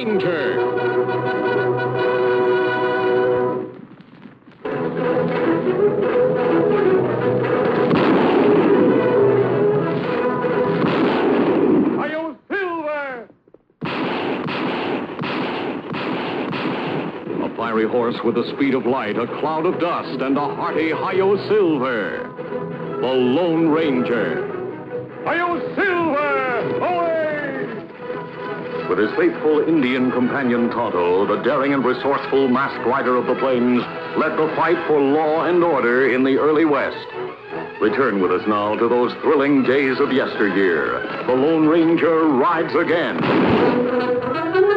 Ranger. Hi-yo, Silver! A fiery horse with the speed of light, a cloud of dust, and a hearty Hi-yo, Silver. The Lone Ranger. Hi-yo, Silver! Away! With his faithful Indian companion Tonto, the daring and resourceful masked rider of the plains led the fight for law and order in the early West. Return with us now to those thrilling days of yesteryear. The Lone Ranger rides again.